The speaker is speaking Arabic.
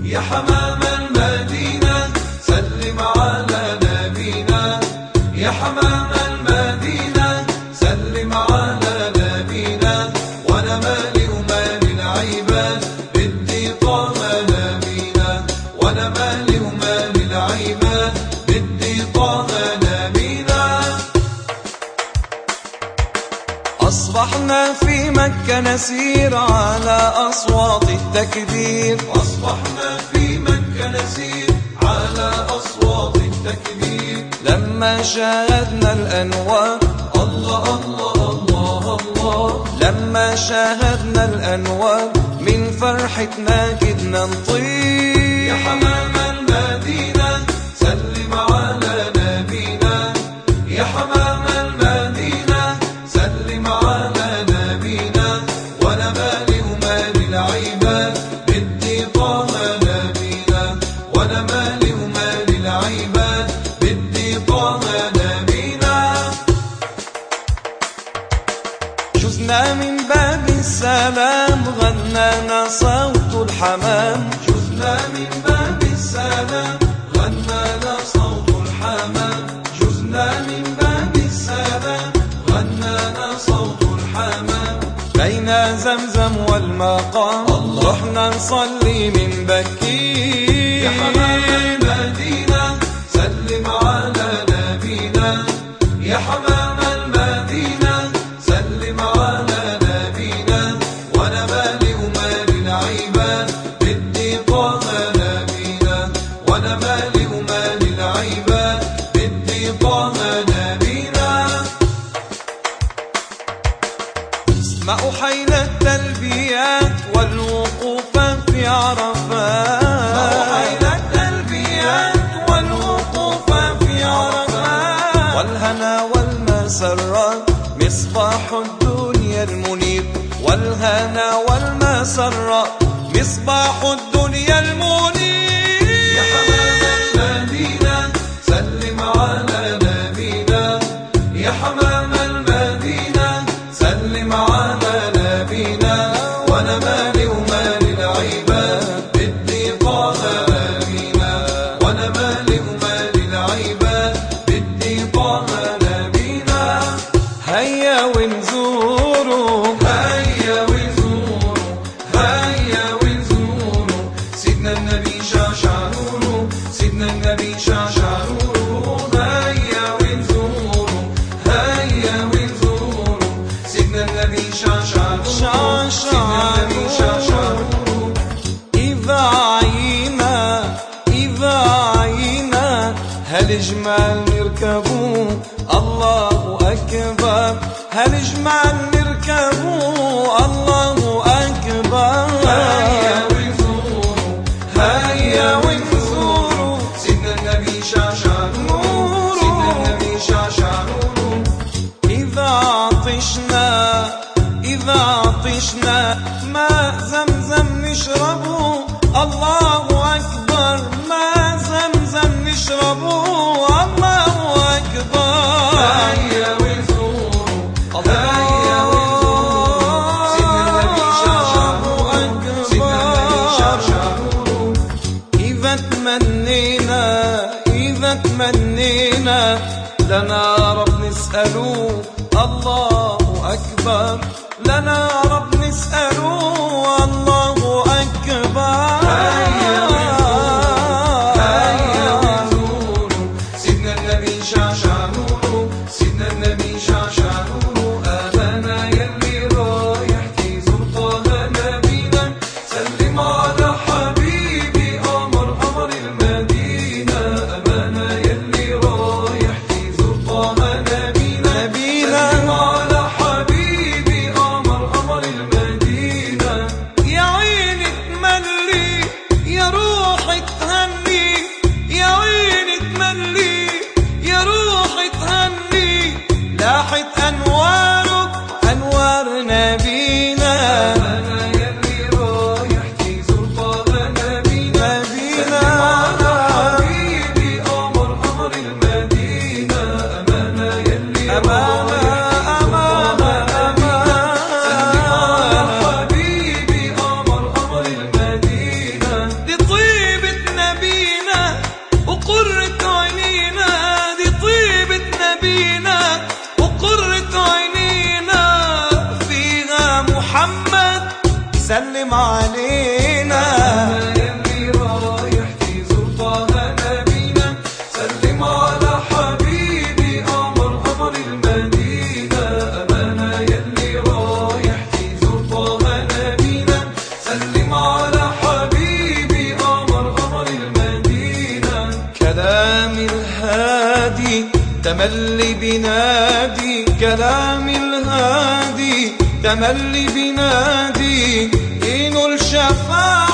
يا حمام المدينة سلم على نبينا، يا حمام المدينة سلم على نبينا، وانا مالي ومال العباد بدي طه نبينا، وانا مالي ومال العباد بدي طه نبينا. أصبحنا في مكة نسير على أصوات التكبير، أصبحنا في مكة نسير على أصوات التكبير، لما شاهدنا الأنوار الله الله الله الله، لما شاهدنا الأنوار من فرحتنا كدنا نطير. يا حمام المدينة سلم على نبينا، يا حمام المدينة سلم على نبينا، وانا مالي ومال العباد بدي طه نبينا، وانا مالي ومال العباد بدي طه نبينا. جزنا من باب السلام غنانا صوت الحمام، جزنا من باب السلام غنانا صوت الحمام، جزنا من باب السلام غنانا صوت الحمام، بين زمزم والمقام رحنا نصلي من بكير. يا حمام المدينة سلم على نبينا، يا حمام المدينة سلم على نبينا، وانا مالي ومال العباد بدي طه نبينا، وانا مالي ومال العباد بدي طه نبينا. اسمعوا حين التلبيات والوقوف في عرفات، اسمعوا حين التلبيات والوقوف في عرفات، والهنا والمسرات مصباح الدنيا المنير، والهنا والمسرات مصباح الدنيا المنير. يا حمام المدينة سلم على نبينا، يا حمام المدينة سلم على نبينا، وانا مالي ومال العباد بدي طه نبينا، وانا مالي ومال العباد بدي طه نبينا. هيا ونزوروا هيا ونزوروا هيا ونزوروا سيدنا النبي شعشع نوره، سيدنا النبي شعشع نوره، هيا ونزوروا هيا ونزوروا سيدنا النبي شعشع نوره، سيدنا النبي شعشع نوره. إذا عينا إذا عينا هالجمال نركبوا الله أكبر، هالجمال نركبوا الله أكبر. هيا ونزوروا هيا ونزوروا سيدنا النبي شعشع نوره، سيدنا النبي شعشع نوره. إذا عطشنا إذا عطشنا ماء زمزم نشربه الله أكبر، ماء زمزم نشربه الله أكبر. هيا ونزوروا هيا ونزوروا سيدنا النبي شعشع نوره، سيدنا النبي شعشع نوره. إذا تمنينا إذا تمنينا لنا رب نسأله الله أكبر، لنا رب نسأله الله أكبر. هيا ونزوروا هيا ونزوروا سيدنا النبي شعشع نوره، سيدنا النبي شعشع نوره. أمانة يلي رايح تزور طه نبينا، سلم على حبيبي قمر قمر المدينة، أمانة يلي رايح تزور طه نبينا، سلم على حبيبي قمر قمر تملي بنادي كلام الهادي، تملي بنادي دين الشفاعة